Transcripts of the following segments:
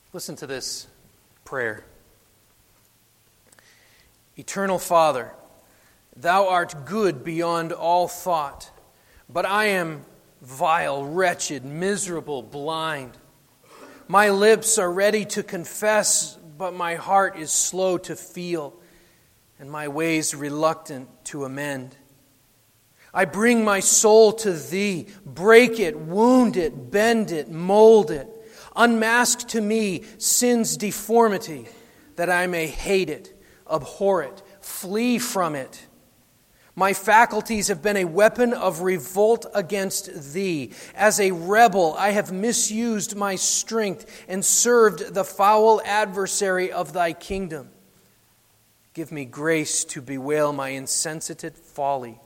Listen to this prayer. Eternal Father, Thou art good beyond all thought, but I am vile, wretched, miserable, blind. My lips are ready to confess, but my heart is slow to feel, and my ways reluctant to amend. I bring my soul to Thee. Break it, wound it, bend it, mold it. Unmask to me sin's deformity, that I may hate it, abhor it, flee from it. My faculties have been a weapon of revolt against Thee. As a rebel, I have misused my strength and served the foul adversary of Thy kingdom. Give me grace to bewail my insensitive folly.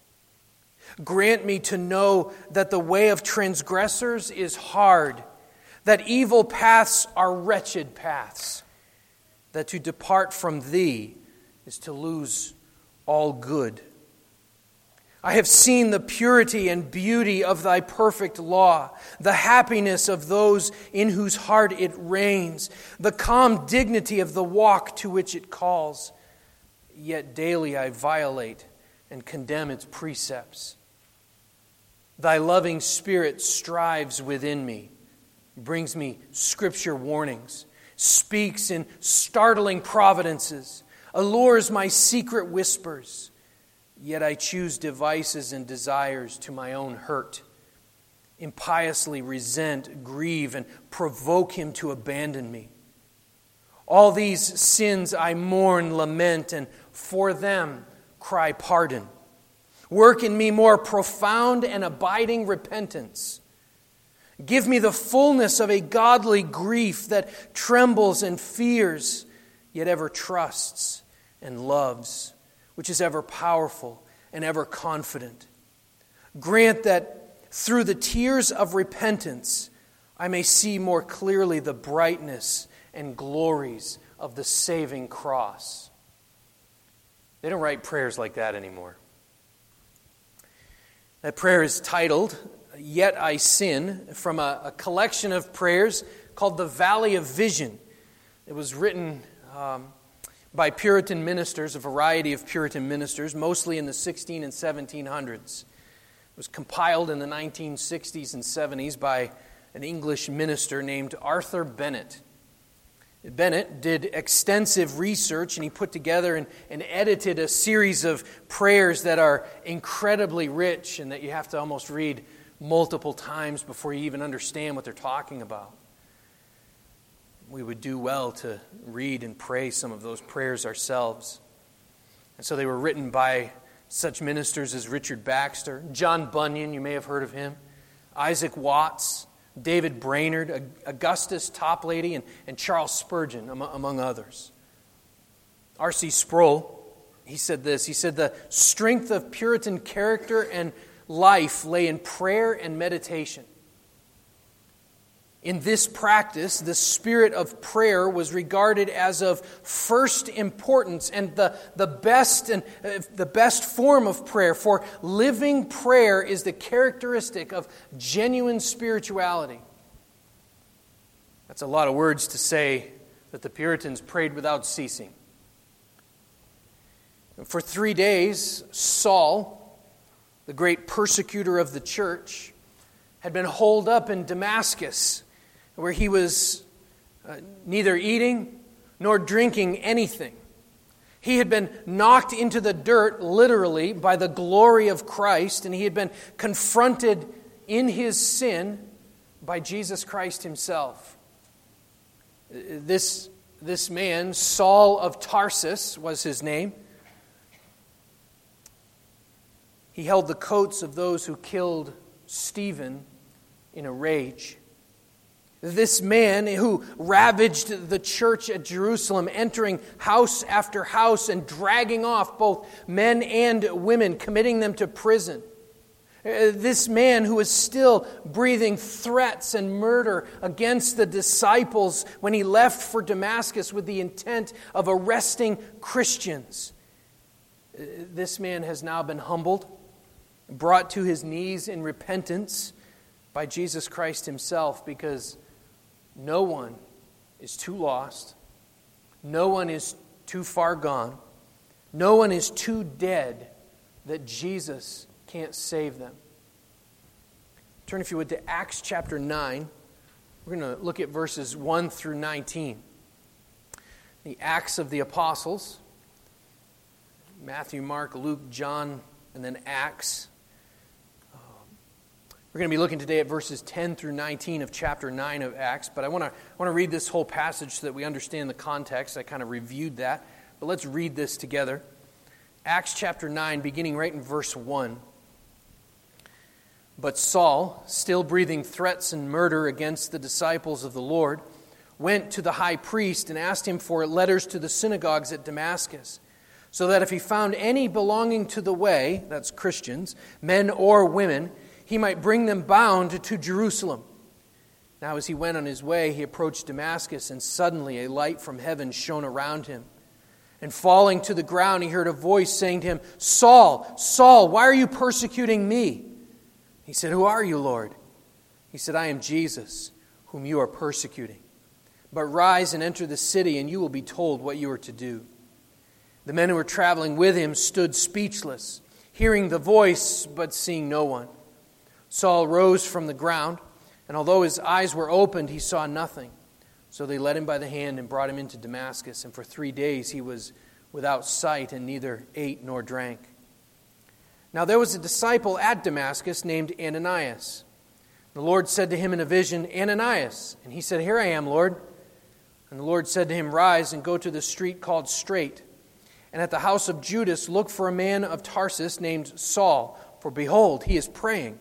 Grant me to know that the way of transgressors is hard, that evil paths are wretched paths, that to depart from Thee is to lose all good. I have seen the purity and beauty of Thy perfect law, the happiness of those in whose heart it reigns, the calm dignity of the walk to which it calls. Yet daily I violate and condemn its precepts. Thy loving Spirit strives within me, brings me scripture warnings, speaks in startling providences, allures my secret whispers. Yet I choose devices and desires to my own hurt, impiously resent, grieve, and provoke Him to abandon me. All these sins I mourn, lament, and for them cry pardon. Work in me more profound and abiding repentance. Give me the fullness of a godly grief that trembles and fears, yet ever trusts and loves, which is ever powerful and ever confident. Grant that through the tears of repentance, I may see more clearly the brightness and glories of the saving cross. They don't write prayers like that anymore. That prayer is titled, Yet I Sin, from a collection of prayers called the Valley of Vision. It was written by Puritan ministers, a variety of Puritan ministers, mostly in the 16 and 1700s. It was compiled in the 1960s and 70s by an English minister named Arthur Bennett. Bennett did extensive research, and he put together and edited a series of prayers that are incredibly rich and that you have to almost read multiple times before you even understand what they're talking about. We would do well to read and pray some of those prayers ourselves. And so they were written by such ministers as Richard Baxter, John Bunyan, you may have heard of him, Isaac Watts, David Brainerd, Augustus Toplady, and Charles Spurgeon, among others. R.C. Sproul, he said this, he said, the strength of Puritan character and life lay in prayer and meditation. In this practice, the spirit of prayer was regarded as of first importance and the best form of prayer. For living prayer is the characteristic of genuine spirituality. That's a lot of words to say that the Puritans prayed without ceasing. For 3 days, Saul, the great persecutor of the church, had been holed up in Damascus, where he was neither eating nor drinking anything. He had been knocked into the dirt, literally, by the glory of Christ, and he had been confronted in his sin by Jesus Christ Himself. This man, Saul of Tarsus was his name. He held the coats of those who killed Stephen in a rage. This man who ravaged the church at Jerusalem, entering house after house and dragging off both men and women, committing them to prison. This man who is still breathing threats and murder against the disciples when he left for Damascus with the intent of arresting Christians. This man has now been humbled, brought to his knees in repentance by Jesus Christ Himself, because no one is too lost. No one is too far gone. No one is too dead that Jesus can't save them. Turn, if you would, to Acts chapter 9. We're going to look at verses 1 through 19. The Acts of the Apostles. Matthew, Mark, Luke, John, and then Acts. We're going to be looking today at verses 10 through 19 of chapter 9 of Acts, but I want to read this whole passage so that we understand the context. I kind of reviewed that, but let's read this together. Acts chapter 9, beginning right in verse 1. But Saul, still breathing threats and murder against the disciples of the Lord, went to the high priest and asked him for letters to the synagogues at Damascus, so that if he found any belonging to the way, that's Christians, men or women, he might bring them bound to Jerusalem. Now as he went on his way, he approached Damascus, and suddenly a light from heaven shone around him. And falling to the ground, he heard a voice saying to him, "Saul, Saul, why are you persecuting me?" He said, "Who are you, Lord?" He said, "I am Jesus, whom you are persecuting. But rise and enter the city, and you will be told what you are to do." The men who were traveling with him stood speechless, hearing the voice, but seeing no one. Saul rose from the ground, and although his eyes were opened, he saw nothing. So they led him by the hand and brought him into Damascus, and for 3 days he was without sight and neither ate nor drank. Now there was a disciple at Damascus named Ananias. The Lord said to him in a vision, "Ananias." And he said, "Here I am, Lord." And the Lord said to him, "Rise and go to the street called Straight, and at the house of Judas look for a man of Tarsus named Saul, for behold, he is praying.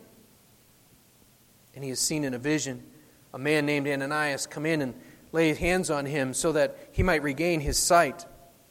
And he has seen in a vision a man named Ananias come in and lay hands on him so that he might regain his sight."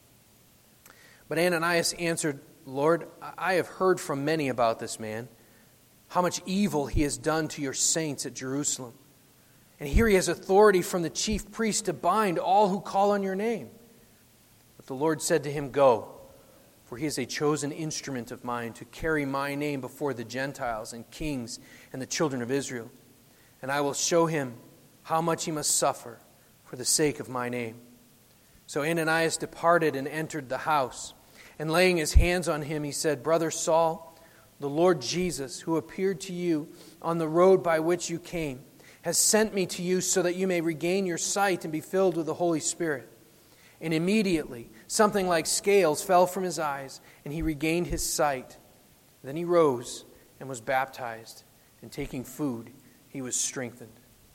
But Ananias answered, "Lord, I have heard from many about this man, how much evil he has done to your saints at Jerusalem. And here he has authority from the chief priest to bind all who call on your name." But the Lord said to him, "Go, for he is a chosen instrument of mine to carry my name before the Gentiles and kings and the children of Israel. And I will show him how much he must suffer for the sake of my name." So Ananias departed and entered the house. And laying his hands on him, he said, "Brother Saul, the Lord Jesus, who appeared to you on the road by which you came, has sent me to you so that you may regain your sight and be filled with the Holy Spirit." And immediately something like scales fell from his eyes, and he regained his sight. Then he rose and was baptized, and taking food, he was strengthened.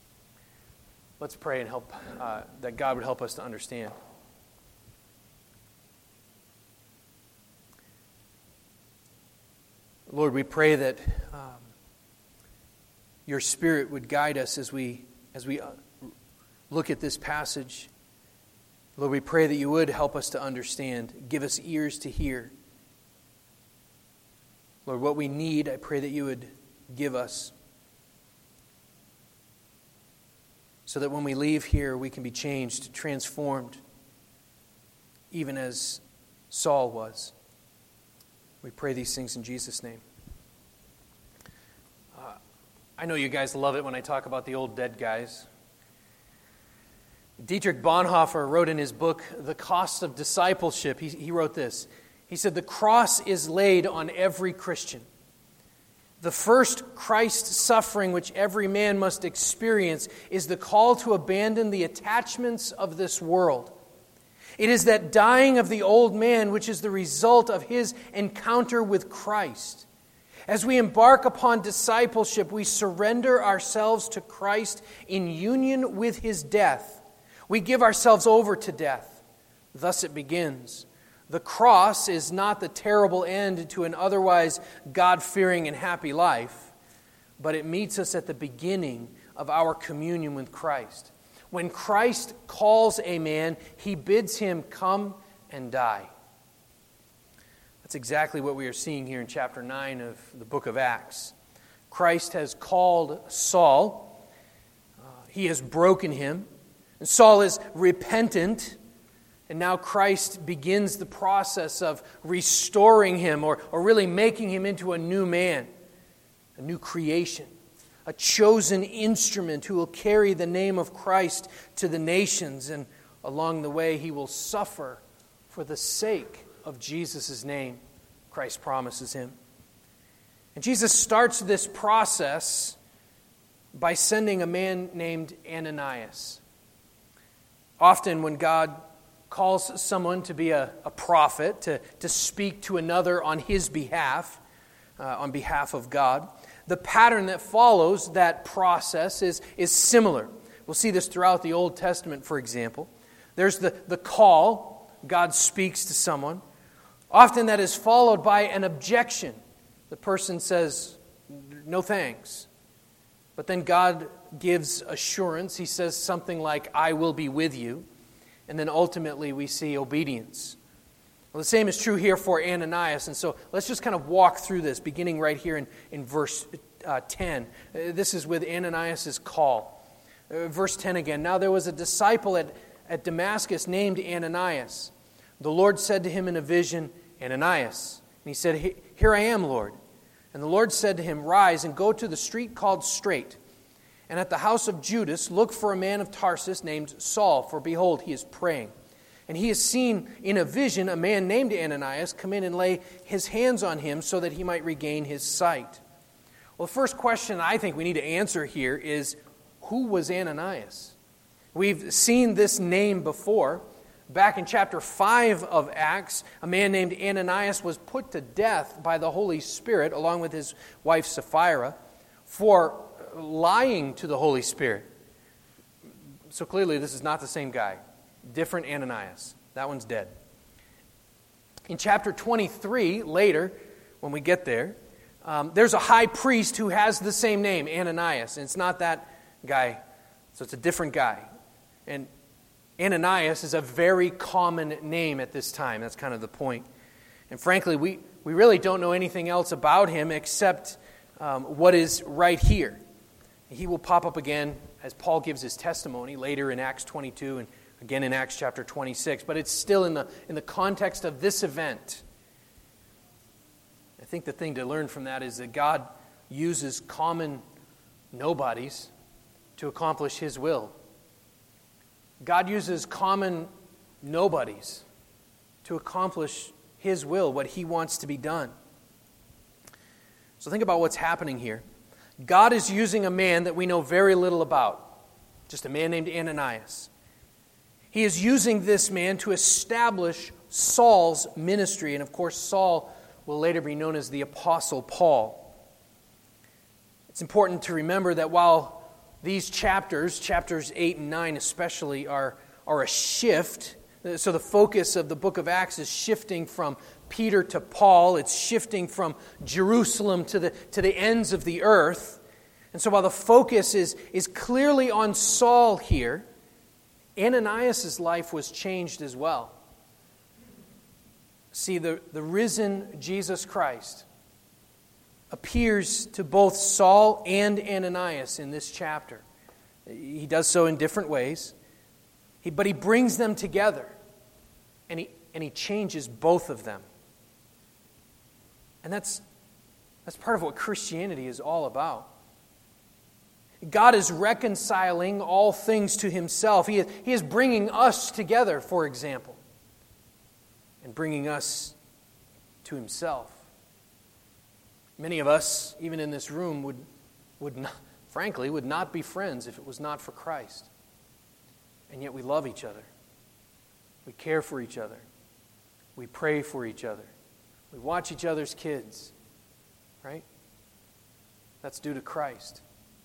Let's pray and hope that God would help us to understand. Lord, we pray that your Spirit would guide us as we look at this passage. Lord, we pray that you would help us to understand, give us ears to hear. Lord, what we need, I pray that you would give us, so that when we leave here, we can be changed, transformed, even as Saul was. We pray these things in Jesus' name. I know you guys love it when I talk about the old dead guys. Dietrich Bonhoeffer wrote in his book, The Cost of Discipleship, he wrote this. He said, "The cross is laid on every Christian. The first Christ suffering which every man must experience is the call to abandon the attachments of this world. It is that dying of the old man which is the result of his encounter with Christ. As we embark upon discipleship, we surrender ourselves to Christ in union with his death. We give ourselves over to death. Thus it begins. The cross is not the terrible end to an otherwise God-fearing and happy life, but it meets us at the beginning of our communion with Christ. When Christ calls a man, he bids him come and die." That's exactly what we are seeing here in chapter 9 of the book of Acts. Christ has called Saul. He has broken him. And Saul is repentant. And now Christ begins the process of restoring him or really making him into a new man, a new creation, a chosen instrument who will carry the name of Christ to the nations, and along the way he will suffer for the sake of Jesus' name, Christ promises him. And Jesus starts this process by sending a man named Ananias. Often when God calls someone to be a prophet, to speak to another on his behalf, on behalf of God, the pattern that follows that process is similar. We'll see this throughout the Old Testament, for example. There's the call. God speaks to someone. Often that is followed by an objection. The person says, no thanks. But then God gives assurance. He says something like, I will be with you. And then ultimately we see obedience. Well, the same is true here for Ananias. And so let's just kind of walk through this, beginning right here in verse 10. This is with Ananias' call. Verse 10 again. Now there was a disciple at Damascus named Ananias. The Lord said to him in a vision, Ananias. And he said, Here I am, Lord. And the Lord said to him, Rise and go to the street called Straight. And at the house of Judas, look for a man of Tarsus named Saul, for behold, he is praying. And he has seen in a vision a man named Ananias come in and lay his hands on him so that he might regain his sight. Well, the first question I think we need to answer here is, who was Ananias? We've seen this name before. Back in chapter 5 of Acts, a man named Ananias was put to death by the Holy Spirit, along with his wife Sapphira, for lying to the Holy Spirit. So clearly this is not the same guy. Different Ananias. That one's dead. In chapter 23, later, when we get there, there's a high priest who has the same name, Ananias. And it's not that guy, so it's a different guy. And Ananias is a very common name at this time. That's kind of the point. And frankly, we really don't know anything else about him except what is right here. He will pop up again as Paul gives his testimony later in Acts 22 and again in Acts chapter 26. But it's still in the context of this event. I think the thing to learn from that is that God uses common nobodies to accomplish His will. God uses common nobodies to accomplish His will, what He wants to be done. So think about what's happening here. God is using a man that we know very little about, just a man named Ananias. He is using this man to establish Saul's ministry, and of course Saul will later be known as the Apostle Paul. It's important to remember that while these chapters 8 and 9 especially, are a shift. So the focus of the book of Acts is shifting from Peter to Paul. It's shifting from Jerusalem to the ends of the earth. And so while the focus is clearly on Saul here, Ananias' life was changed as well. See, the risen Jesus Christ appears to both Saul and Ananias in this chapter. He does so in different ways, but he brings them together, and he changes both of them. And that's part of what Christianity is all about. God is reconciling all things to Himself. He is bringing us together, for example, and bringing us to Himself. Many of us, even in this room, would not be friends if it was not for Christ. And yet we love each other. We care for each other. We pray for each other. We watch each other's kids. Right? That's due to Christ.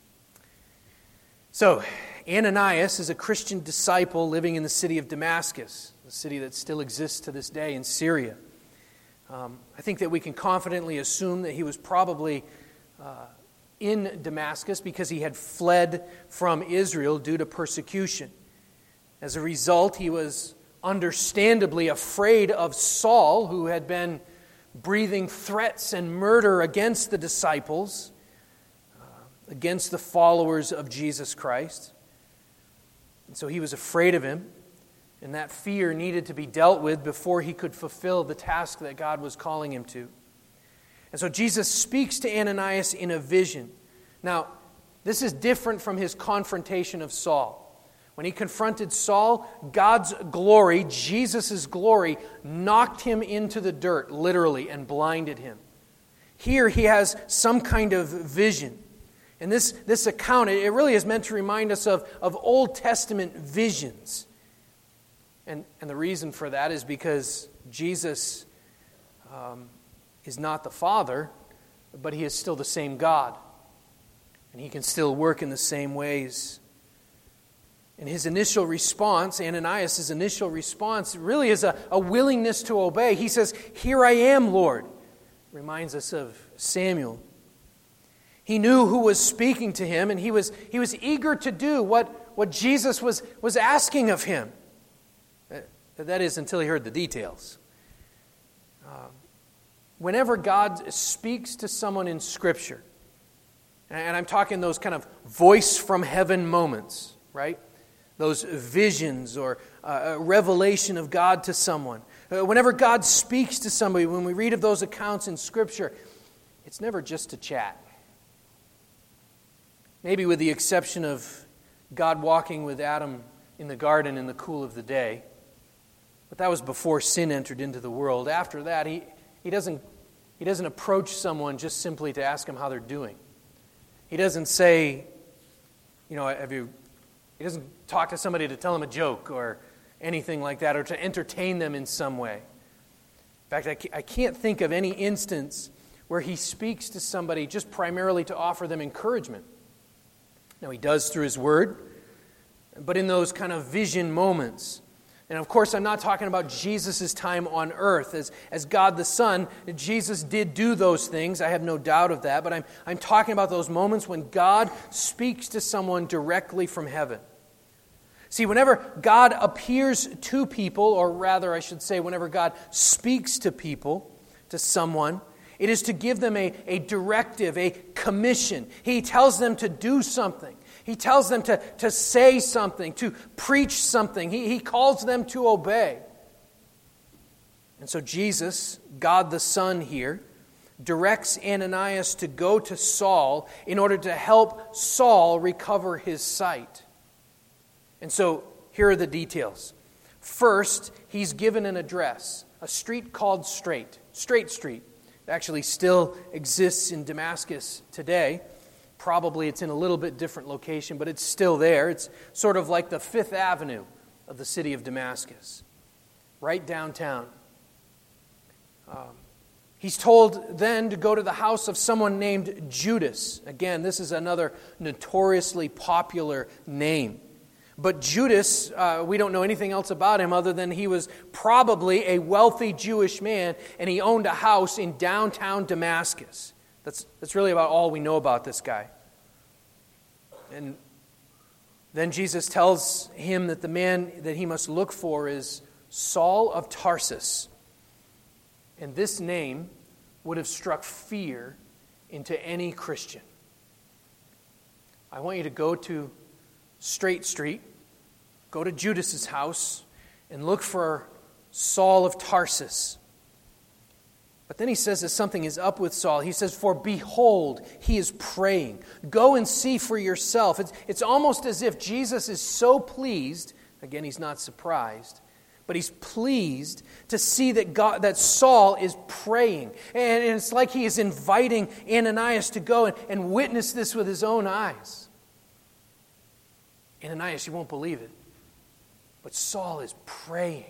So, Ananias is a Christian disciple living in the city of Damascus, a city that still exists to this day in Syria. I think that we can confidently assume that he was probably in Damascus because he had fled from Israel due to persecution. As a result, he was understandably afraid of Saul, who had been breathing threats and murder against the disciples, against the followers of Jesus Christ. And so he was afraid of him. And that fear needed to be dealt with before he could fulfill the task that God was calling him to. And so Jesus speaks to Ananias in a vision. Now, This is different from his confrontation of Saul. When he confronted Saul, God's glory, Jesus' glory, knocked him into the dirt, literally, and blinded him. Here he has some kind of vision. And this account, it really is meant to remind us of Old Testament visions. And the reason for that is because Jesus is not the Father, but he is still the same God. And he can still work in the same ways. And his initial response, Ananias' initial response, really is a willingness to obey. He says, "Here I am, Lord." Reminds us of Samuel. He knew who was speaking to him, and he was eager to do what Jesus was asking of him. That is, until he heard the details. Whenever God speaks to someone in Scripture, and I'm talking those kind of voice from heaven moments, right? Those visions or a revelation of God to someone. Whenever God speaks to somebody, when we read of those accounts in Scripture, it's never just to chat. Maybe with the exception of God walking with Adam in the garden in the cool of the day. But that was before sin entered into the world. After that, he doesn't approach someone just simply to ask them how they're doing. He doesn't say, he doesn't talk to somebody to tell them a joke or anything like that, or to entertain them in some way. In fact, I can't think of any instance where he speaks to somebody just primarily to offer them encouragement. Now, he does through his word, but in those kind of vision moments. And of course, I'm not talking about Jesus' time on earth. As God the Son, Jesus did do those things. I have no doubt of that. But I'm talking about those moments when God speaks to someone directly from heaven. See, whenever God appears to people, or rather I should say whenever God speaks to people, to someone, it is to give them a directive, a commission. He tells them to do something. He tells them to say something, to preach something. He calls them to obey. And so Jesus, God the Son here, directs Ananias to go to Saul in order to help Saul recover his sight. And so here are the details. First, he's given an address, a street called Straight Street. It actually still exists in Damascus today. Probably it's in a little bit different location, but it's still there. It's sort of like the Fifth Avenue of the city of Damascus, right downtown. He's told then to go to the house of someone named Judas. Again, this is another notoriously popular name. But Judas, we don't know anything else about him other than he was probably a wealthy Jewish man, and he owned a house in downtown Damascus. That's really about all we know about this guy. And then Jesus tells him that the man that he must look for is Saul of Tarsus. And this name would have struck fear into any Christian. I want you to go to Straight Street, go to Judas's house, and look for Saul of Tarsus. But then he says that something is up with Saul. He says, "For behold, he is praying. Go and see for yourself." It's almost as if Jesus is so pleased, again, he's not surprised, but he's pleased to see that Saul is praying. And it's like he is inviting Ananias to go and witness this with his own eyes. Ananias, you won't believe it, but Saul is praying.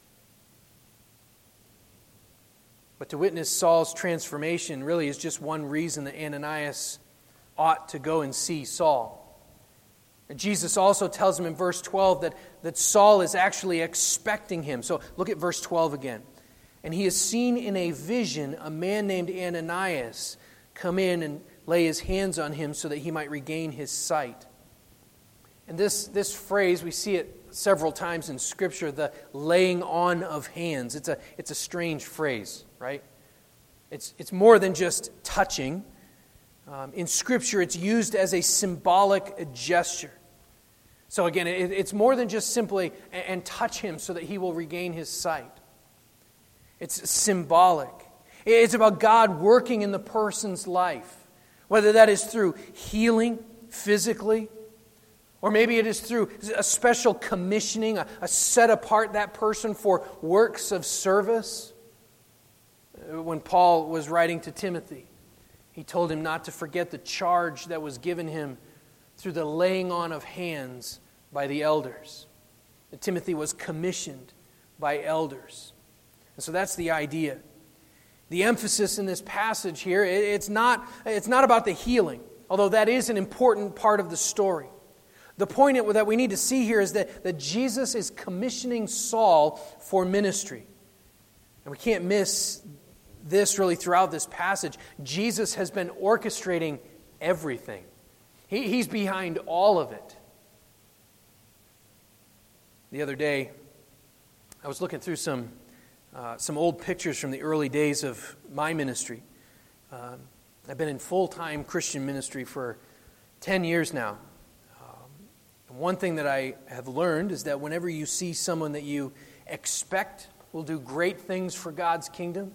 But to witness Saul's transformation really is just one reason that Ananias ought to go and see Saul. And Jesus also tells him in verse 12 that Saul is actually expecting him. So look at verse 12 again. "And he has seen in a vision a man named Ananias come in and lay his hands on him so that he might regain his sight." And this phrase, we see it several times in Scripture, the laying on of hands. It's a strange phrase, right? It's more than just touching. In Scripture, it's used as a symbolic gesture. So again, it's more than just simply and touch him so that he will regain his sight. It's symbolic. It's about God working in the person's life, whether that is through healing physically. Or maybe it is through a special commissioning, a set apart that person for works of service. When Paul was writing to Timothy, he told him not to forget the charge that was given him through the laying on of hands by the elders. That Timothy was commissioned by elders. And so that's the idea. The emphasis in this passage here, it's not about the healing, although that is an important part of the story. The point that we need to see here is that Jesus is commissioning Saul for ministry. And we can't miss this really throughout this passage. Jesus has been orchestrating everything. He's behind all of it. The other day, I was looking through some old pictures from the early days of my ministry. I've been in full-time Christian ministry for 10 years now. One thing that I have learned is that whenever you see someone that you expect will do great things for God's kingdom,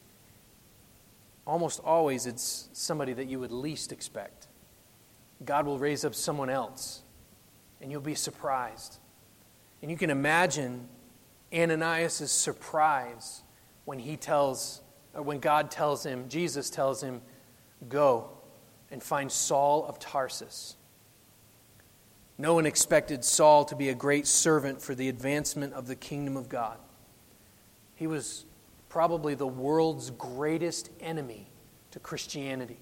almost always it's somebody that you would least expect. God will raise up someone else, and you'll be surprised. And you can imagine Ananias' surprise when God tells him, Jesus tells him, go and find Saul of Tarsus. No one expected Saul to be a great servant for the advancement of the kingdom of God. He was probably the world's greatest enemy to Christianity.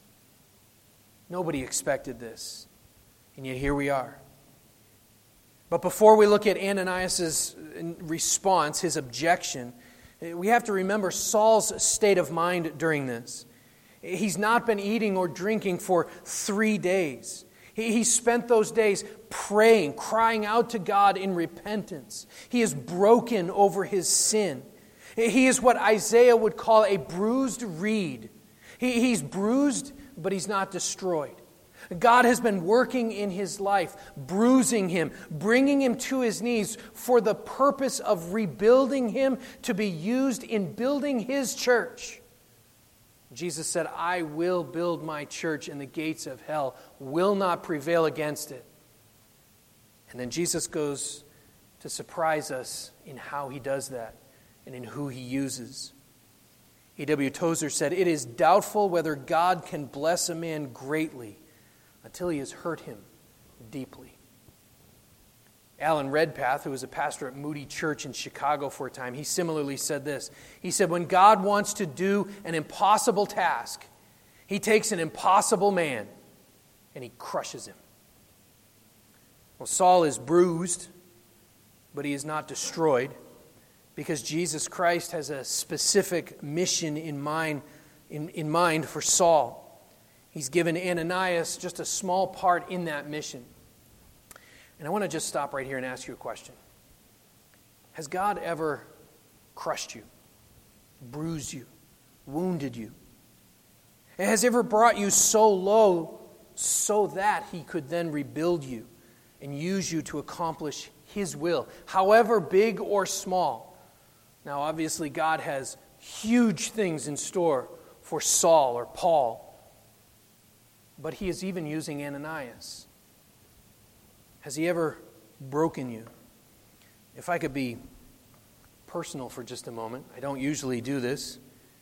Nobody expected this, and yet here we are. But before we look at Ananias' response, his objection, we have to remember Saul's state of mind during this. He's not been eating or drinking for 3 days. He spent those days praying, crying out to God in repentance. He is broken over his sin. He is what Isaiah would call a bruised reed. He's bruised, but he's not destroyed. God has been working in his life, bruising him, bringing him to his knees for the purpose of rebuilding him to be used in building his church. Jesus said, I will build my church, and the gates of hell will not prevail against it. And then Jesus goes to surprise us in how he does that and in who he uses. A.W. Tozer said, it is doubtful whether God can bless a man greatly until he has hurt him deeply. Alan Redpath, who was a pastor at Moody Church in Chicago for a time, he similarly said this. He said, when God wants to do an impossible task, he takes an impossible man and he crushes him. Well, Saul is bruised, but he is not destroyed because Jesus Christ has a specific mission in mind for Saul. He's given Ananias just a small part in that mission. And I want to just stop right here and ask you a question. Has God ever crushed you, bruised you, wounded you? And has ever brought you so low so that he could then rebuild you and use you to accomplish his will, however big or small? Now, obviously, God has huge things in store for Saul or Paul, but he is even using Ananias. Has he ever broken you? If I could be personal for just a moment, I don't usually do this.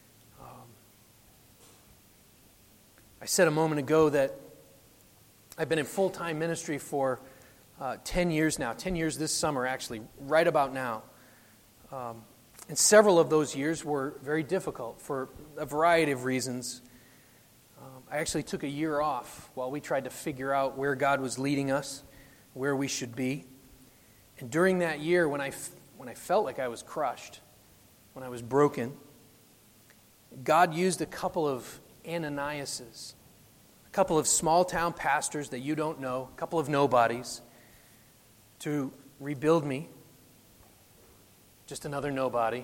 I said a moment ago that I've been in full-time ministry for 10 years now, 10 years this summer actually, right about now. And several of those years were very difficult for a variety of reasons. I actually took a year off while we tried to figure out where God was leading us, where we should be. And during that year, when I felt like I was crushed, when I was broken, God used a couple of Ananiases, a couple of small-town pastors that you don't know, a couple of nobodies, to rebuild me. Just another nobody.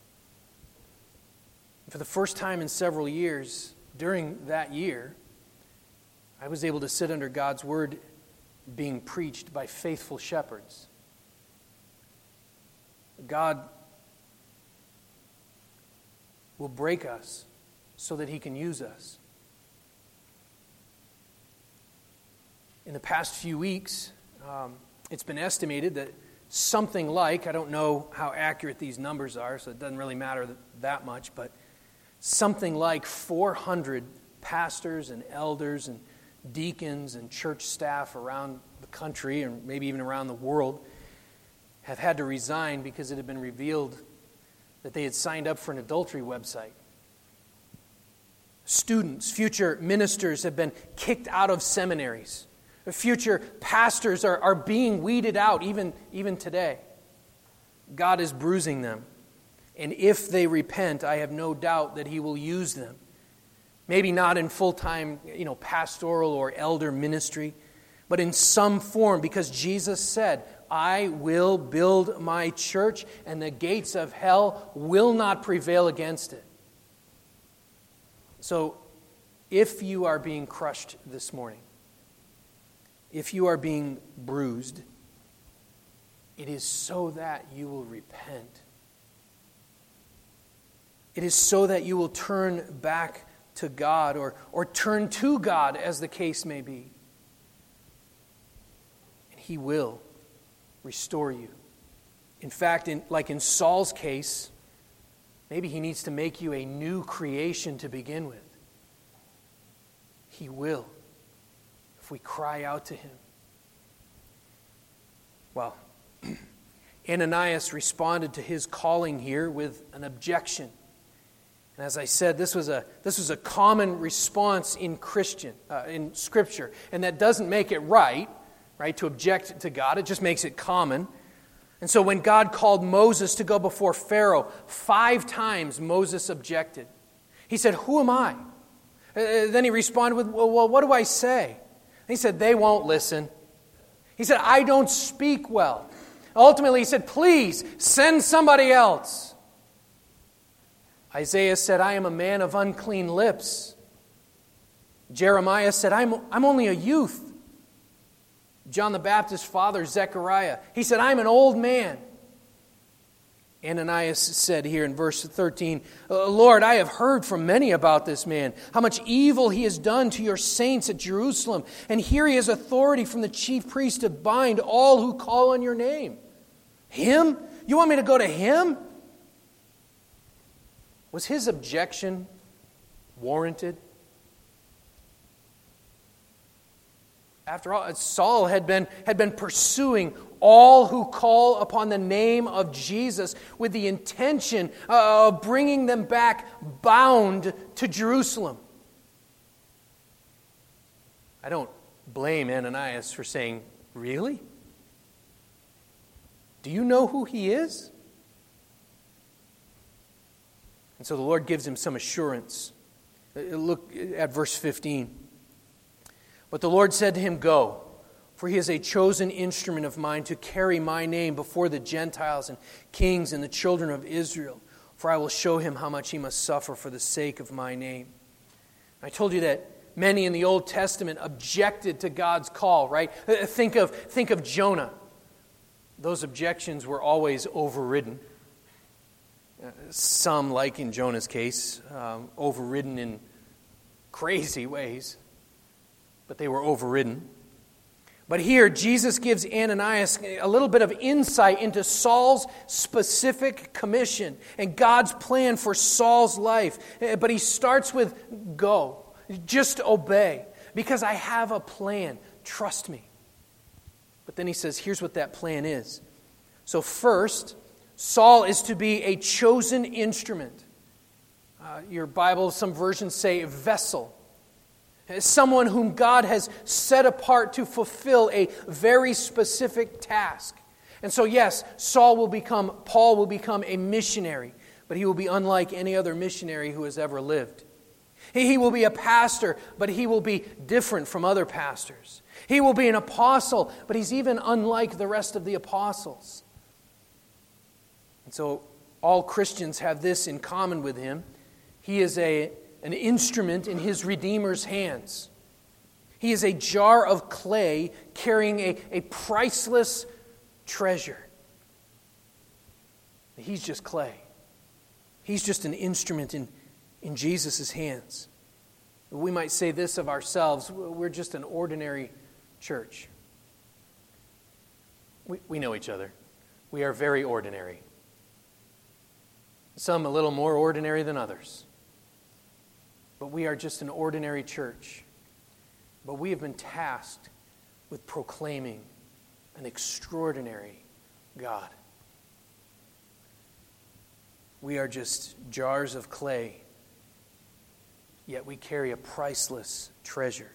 For the first time in several years, during that year, I was able to sit under God's word being preached by faithful shepherds. God will break us so that he can use us. in the past few weeks, it's been estimated that something like, I don't know how accurate these numbers are, so it doesn't really matter that much, but something like 400 pastors and elders and deacons and church staff around the country, and maybe even around the world, have had to resign because it had been revealed that they had signed up for an adultery website. Students, future ministers have been kicked out of seminaries. Future pastors are being weeded out even today. God is bruising them. And if they repent, I have no doubt that He will use them. Maybe not in full-time, pastoral or elder ministry, but in some form, because Jesus said, I will build my church, and the gates of hell will not prevail against it. So, if you are being crushed this morning, if you are being bruised, it is so that you will repent. It is so that you will turn back to God, or turn to God, as the case may be. And He will restore you. In fact, like in Saul's case, maybe He needs to make you a new creation to begin with. He will, if we cry out to Him. Well, Ananias responded to his calling here with an objection. And as I said, this was a common response in Scripture, and that doesn't make it right to object to God. It just makes it common. And so when God called Moses to go before Pharaoh, 5 times Moses objected. He said, "Who am I?" Then he responded with, "Well, what do I say?" And he said, "They won't listen." He said, "I don't speak well." Ultimately, he said, "Please, send somebody else." Isaiah said, "I am a man of unclean lips." Jeremiah said, I'm only a youth." John the Baptist's father, Zechariah, he said, "I'm an old man." Ananias said here in verse 13, "Lord, I have heard from many about this man, how much evil he has done to your saints at Jerusalem. And here he has authority from the chief priest to bind all who call on your name." Him? You want me to go to him? Was his objection warranted? After all, Saul had been pursuing all who call upon the name of Jesus with the intention of bringing them back bound to Jerusalem. I don't blame Ananias for saying, "Really? Do you know who he is?" And so the Lord gives him some assurance. Look at verse 15. "But the Lord said to him, 'Go, for he is a chosen instrument of mine to carry my name before the Gentiles and kings and the children of Israel. For I will show him how much he must suffer for the sake of my name.'" I told you that many in the Old Testament objected to God's call, right? Think of Jonah. Those objections were always overridden. Some, like in Jonah's case, overridden in crazy ways. But they were overridden. But here, Jesus gives Ananias a little bit of insight into Saul's specific commission and God's plan for Saul's life. But he starts with, "Go, just obey, because I have a plan. Trust me." But then he says, here's what that plan is. So first, Saul is to be a chosen instrument. Your Bible, some versions say vessel. Someone whom God has set apart to fulfill a very specific task. And so yes, Paul will become a missionary, but he will be unlike any other missionary who has ever lived. He will be a pastor, but he will be different from other pastors. He will be an apostle, but he's even unlike the rest of the apostles. And so all Christians have this in common with him. He is an instrument in his Redeemer's hands. He is a jar of clay carrying a priceless treasure. He's just clay. He's just an instrument in Jesus' hands. We might say this of ourselves: we're just an ordinary Church, we know each other. We are very ordinary. Some a little more ordinary than others. But we are just an ordinary church. But we have been tasked with proclaiming an extraordinary God. We are just jars of clay, yet we carry a priceless treasure.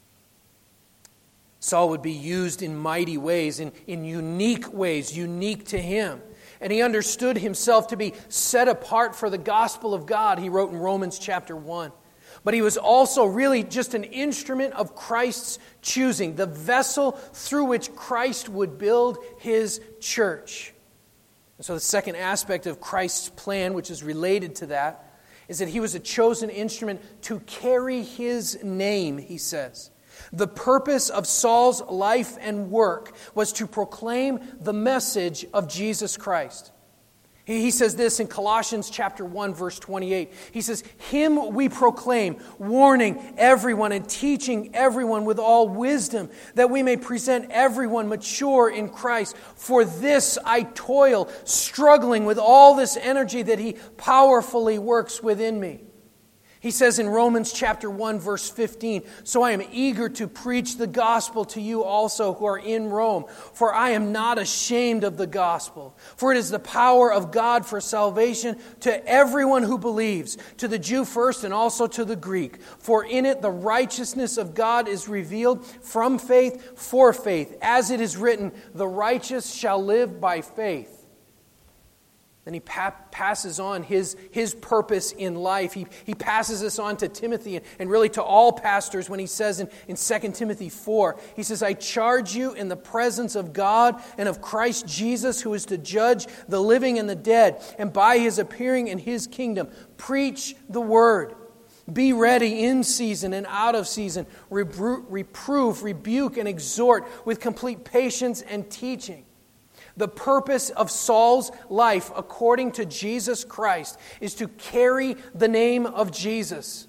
Saul would be used in mighty ways, in unique ways, unique to him. And he understood himself to be set apart for the gospel of God, he wrote in Romans chapter 1. But he was also really just an instrument of Christ's choosing, the vessel through which Christ would build his church. And so the second aspect of Christ's plan, which is related to that, is that he was a chosen instrument to carry his name, he says. The purpose of Saul's life and work was to proclaim the message of Jesus Christ. He says this in Colossians chapter 1, verse 28. He says, "Him we proclaim, warning everyone and teaching everyone with all wisdom, that we may present everyone mature in Christ. For this I toil, struggling with all this energy that He powerfully works within me." He says in Romans chapter 1, verse 15, "So I am eager to preach the gospel to you also who are in Rome, for I am not ashamed of the gospel. For it is the power of God for salvation to everyone who believes, to the Jew first and also to the Greek. For in it the righteousness of God is revealed from faith for faith. As it is written, the righteous shall live by faith." Then he passes on his purpose in life. He passes this on to Timothy and really to all pastors when he says in 2 Timothy 4, he says, "I charge you in the presence of God and of Christ Jesus, who is to judge the living and the dead, and by His appearing in His kingdom, preach the word. Be ready in season and out of season. Reprove, rebuke, and exhort with complete patience and teaching." The purpose of Saul's life, according to Jesus Christ, is to carry the name of Jesus.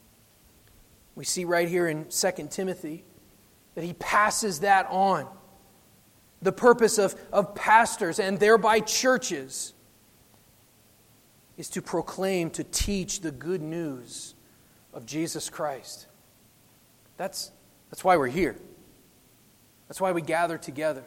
We see right here in 2 Timothy that he passes that on. The purpose of pastors and thereby churches is to proclaim, to teach the good news of Jesus Christ. That's why we're here. That's why we gather together.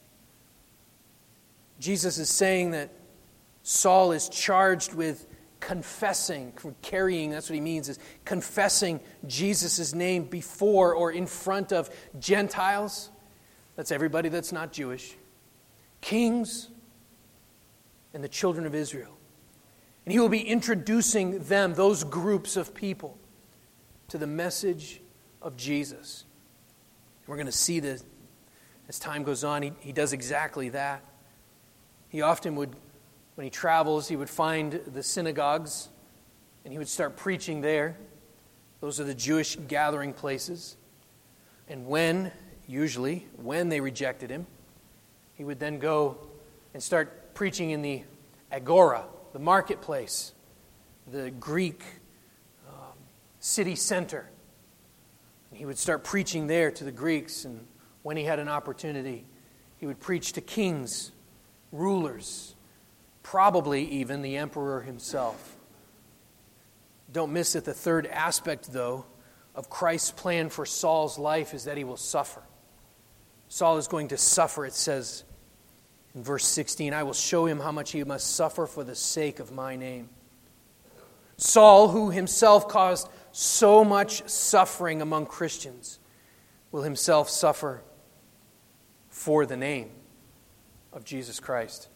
Jesus is saying that Saul is charged with confessing, carrying, that's what he means, is confessing Jesus' name before or in front of Gentiles. That's everybody that's not Jewish. Kings and the children of Israel. And he will be introducing them, those groups of people, to the message of Jesus. And we're going to see that as time goes on, he does exactly that. He often would, when he travels, he would find the synagogues and he would start preaching there. Those are the Jewish gathering places. And when they rejected him, he would then go and start preaching in the agora, the marketplace, the Greek city center. And he would start preaching there to the Greeks, and when he had an opportunity, he would preach to kings, rulers, probably even the emperor himself. Don't miss that the third aspect, though, of Christ's plan for Saul's life is that he will suffer. Saul is going to suffer, it says in verse 16, "I will show him how much he must suffer for the sake of my name." Saul, who himself caused so much suffering among Christians, will himself suffer for the name of Jesus Christ.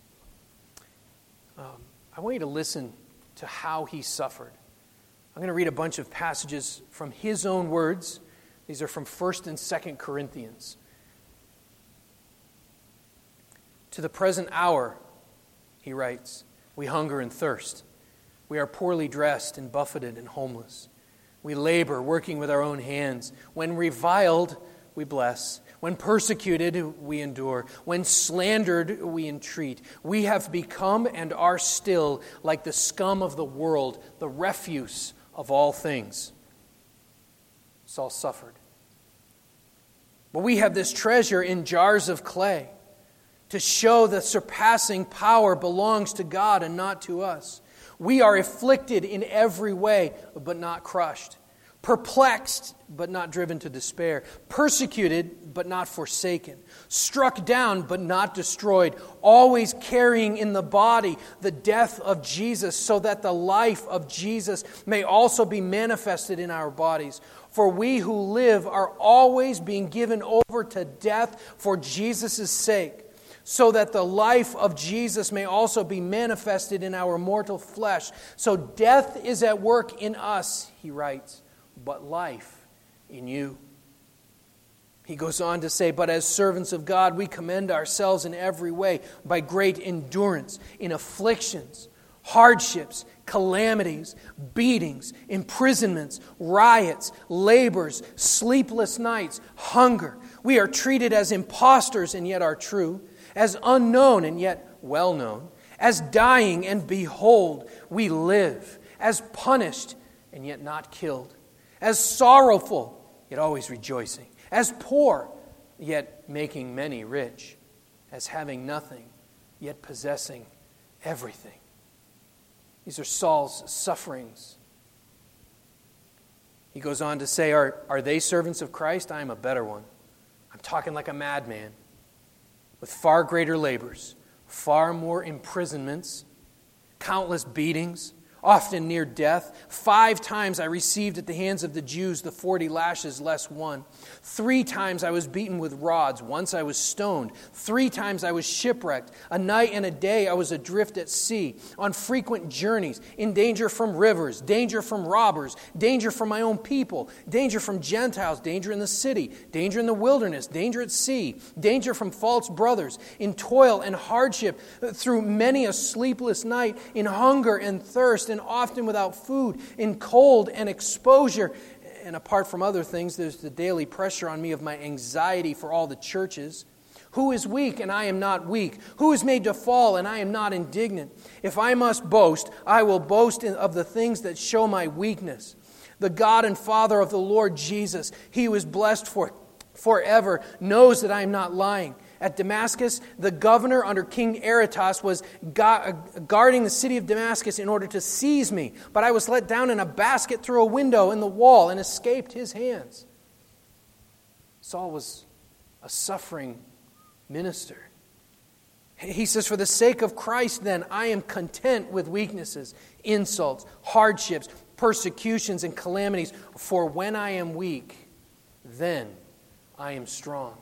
I want you to listen to how he suffered. I'm going to read a bunch of passages from his own words. These are from 1 and 2 Corinthians. "To the present hour," he writes, "we hunger and thirst. We are poorly dressed and buffeted and homeless. We labor, working with our own hands. When reviled, we bless. When persecuted, we endure. When slandered, we entreat. We have become and are still like the scum of the world, the refuse of all things." Saul suffered. But we have this treasure in jars of clay to show the surpassing power belongs to God and not to us. We are afflicted in every way, but not crushed. Perplexed, but not driven to despair. Persecuted, but not forsaken. Struck down, but not destroyed. Always carrying in the body the death of Jesus, so that the life of Jesus may also be manifested in our bodies. For we who live are always being given over to death for Jesus' sake, so that the life of Jesus may also be manifested in our mortal flesh. So death is at work in us, he writes, but life in you. He goes on to say, but as servants of God, we commend ourselves in every way by great endurance in afflictions, hardships, calamities, beatings, imprisonments, riots, labors, sleepless nights, hunger. We are treated as impostors and yet are true, as unknown and yet well known, as dying and behold, we live, as punished and yet not killed, as sorrowful yet always rejoicing, as poor yet making many rich, as having nothing yet possessing everything. These are Saul's sufferings. He goes on to say, are they servants of Christ? I am a better one. I'm talking like a madman, with far greater labors, far more imprisonments, countless beatings, often near death. 5 times I received at the hands of the Jews the 40 lashes less one. 3 times I was beaten with rods. Once I was stoned. 3 times I was shipwrecked. A night and a day I was adrift at sea, on frequent journeys, in danger from rivers, danger from robbers, danger from my own people, danger from Gentiles, danger in the city, danger in the wilderness, danger at sea, danger from false brothers, in toil and hardship, through many a sleepless night, in hunger and thirst, and often without food, in cold and exposure. And apart from other things, there's the daily pressure on me of my anxiety for all the churches. Who is weak and I am not weak? Who is made to fall and I am not indignant? If I must boast, I will boast of the things that show my weakness. The God and Father of the Lord Jesus, He who is blessed forever, knows that I am not lying. At Damascus, the governor under King Aretas was guarding the city of Damascus in order to seize me. But I was let down in a basket through a window in the wall and escaped his hands. Saul was a suffering minister. He says, for the sake of Christ, then, I am content with weaknesses, insults, hardships, persecutions, and calamities. For when I am weak, then I am strong.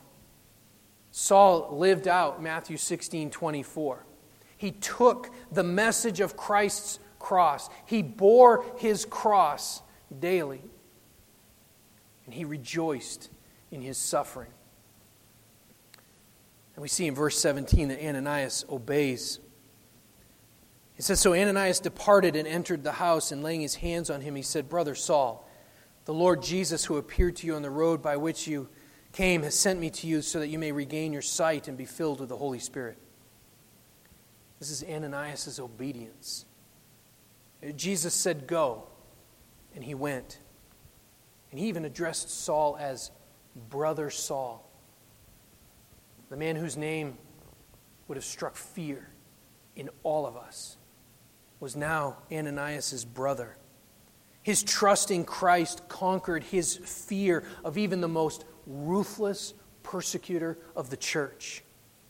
Saul lived out Matthew 16:24. He took the message of Christ's cross. He bore his cross daily. And he rejoiced in his suffering. And we see in verse 17 that Ananias obeys. It says, so Ananias departed and entered the house, and laying his hands on him, he said, Brother Saul, the Lord Jesus, who appeared to you on the road by which you came, has sent me to you so that you may regain your sight and be filled with the Holy Spirit. This is Ananias' obedience. Jesus said, go, and he went. And he even addressed Saul as Brother Saul, the man whose name would have struck fear in all of us, was now Ananias' brother. His trust in Christ conquered his fear of even the most ruthless persecutor of the church.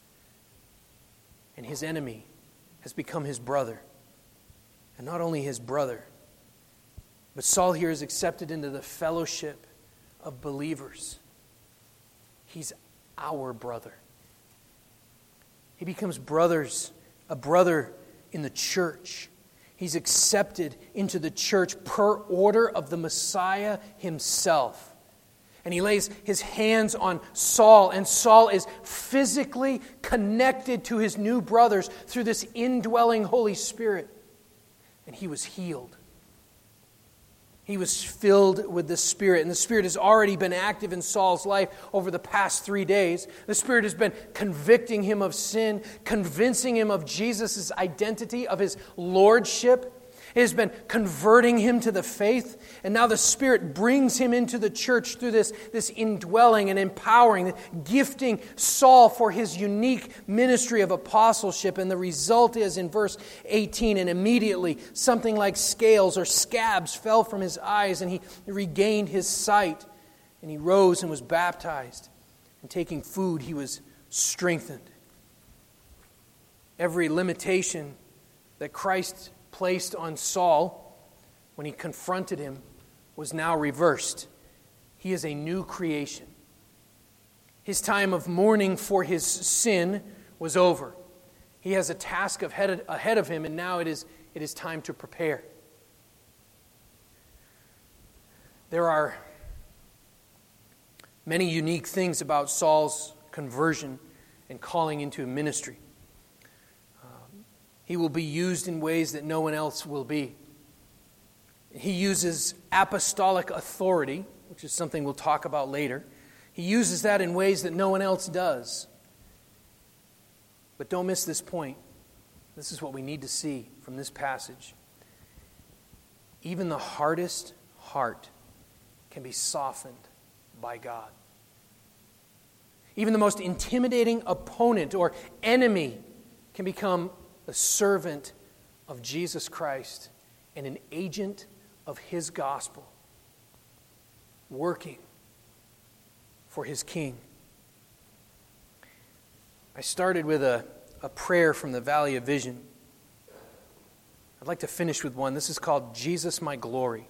And his enemy has become his brother. And not only his brother, but Saul here is accepted into the fellowship of believers. He's our brother. He becomes a brother in the church. He's accepted into the church per order of the Messiah himself. And he lays his hands on Saul, and Saul is physically connected to his new brothers through this indwelling Holy Spirit. And he was healed. He was filled with the Spirit, and the Spirit has already been active in Saul's life over the past 3 days. The Spirit has been convicting him of sin, convincing him of Jesus' identity, of his lordship. It has been converting him to the faith, and now the Spirit brings him into the church through this indwelling and empowering, gifting Saul for his unique ministry of apostleship. And the result is in verse 18, and immediately something like scales or scabs fell from his eyes, and he regained his sight, and he rose and was baptized. And taking food, he was strengthened. Every limitation that Christ placed on Saul when he confronted him was now reversed. He is a new creation. His time of mourning for his sin was over. He has a task ahead of him, and now it is time to prepare. There are many unique things about Saul's conversion and calling into ministry. He will be used in ways that no one else will be. He uses apostolic authority, which is something we'll talk about later. He uses that in ways that no one else does. But don't miss this point. This is what we need to see from this passage. Even the hardest heart can be softened by God. Even the most intimidating opponent or enemy can become a servant of Jesus Christ and an agent of His gospel, working for His King. I started with a prayer from the Valley of Vision. I'd like to finish with one. This is called Jesus My Glory.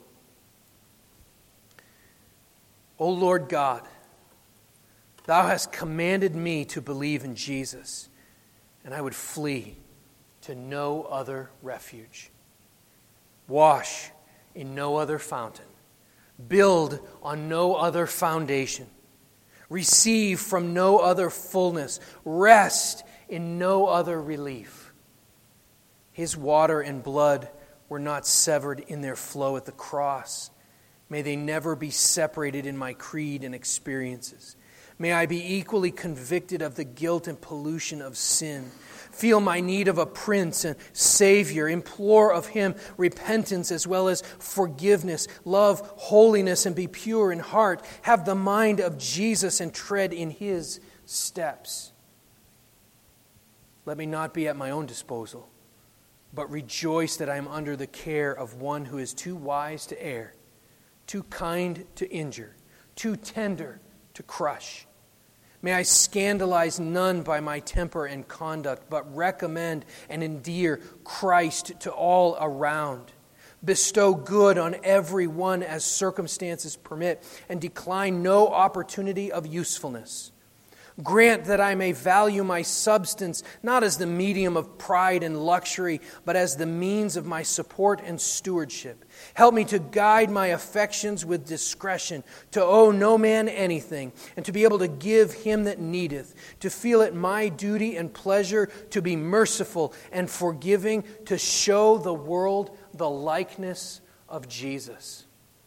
O Lord God, Thou hast commanded me to believe in Jesus, and I would flee to no other refuge. Wash in no other fountain. Build on no other foundation. Receive from no other fullness. Rest in no other relief. His water and blood were not severed in their flow at the cross. May they never be separated in my creed and experiences. May I be equally convicted of the guilt and pollution of sin. Feel my need of a Prince and Savior. Implore of Him repentance as well as forgiveness. Love holiness and be pure in heart. Have the mind of Jesus and tread in His steps. Let me not be at my own disposal, but rejoice that I am under the care of one who is too wise to err, too kind to injure, too tender to crush. May I scandalize none by my temper and conduct, but recommend and endear Christ to all around. Bestow good on every one as circumstances permit, and decline no opportunity of usefulness. Grant that I may value my substance not as the medium of pride and luxury, but as the means of my support and stewardship. Help me to guide my affections with discretion, to owe no man anything, and to be able to give him that needeth, to feel it my duty and pleasure to be merciful and forgiving, to show the world the likeness of Jesus.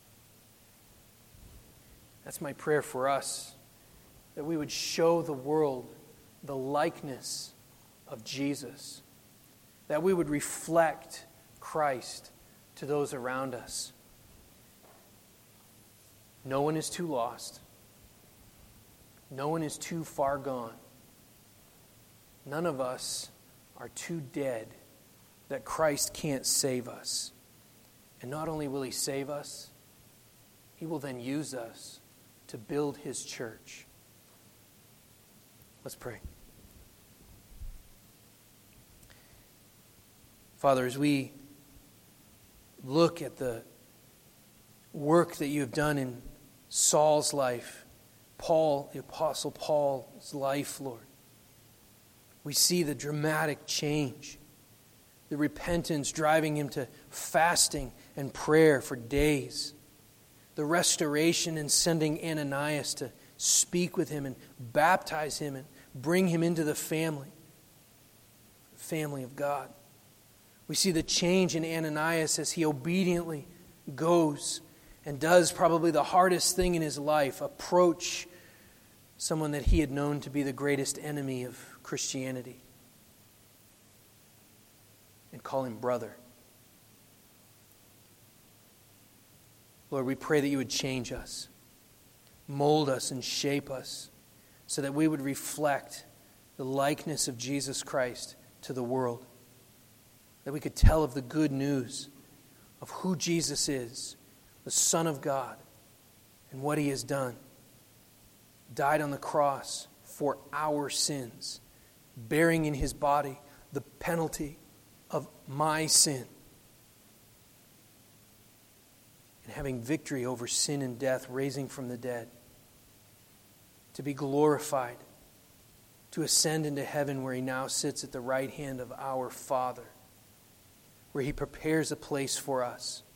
That's my prayer for us. That we would show the world the likeness of Jesus. That we would reflect Christ to those around us. No one is too lost. No one is too far gone. None of us are too dead that Christ can't save us. And not only will He save us, He will then use us to build His church. Let's pray. Father, as we look at the work that You have done in Saul's life, Paul, the Apostle Paul's life, Lord, we see the dramatic change, the repentance driving him to fasting and prayer for days, the restoration and sending Ananias to speak with him and baptize him and bring him into the family of God. We see the change in Ananias as he obediently goes and does probably the hardest thing in his life, approach someone that he had known to be the greatest enemy of Christianity and call him brother. Lord, we pray that you would change us, mold us and shape us so that we would reflect the likeness of Jesus Christ to the world. That we could tell of the good news of who Jesus is, the Son of God, and what he has done. Died on the cross for our sins, bearing in his body the penalty of my sin, and having victory over sin and death, raising from the dead, to be glorified, to ascend into heaven where he now sits at the right hand of our Father, where he prepares a place for us,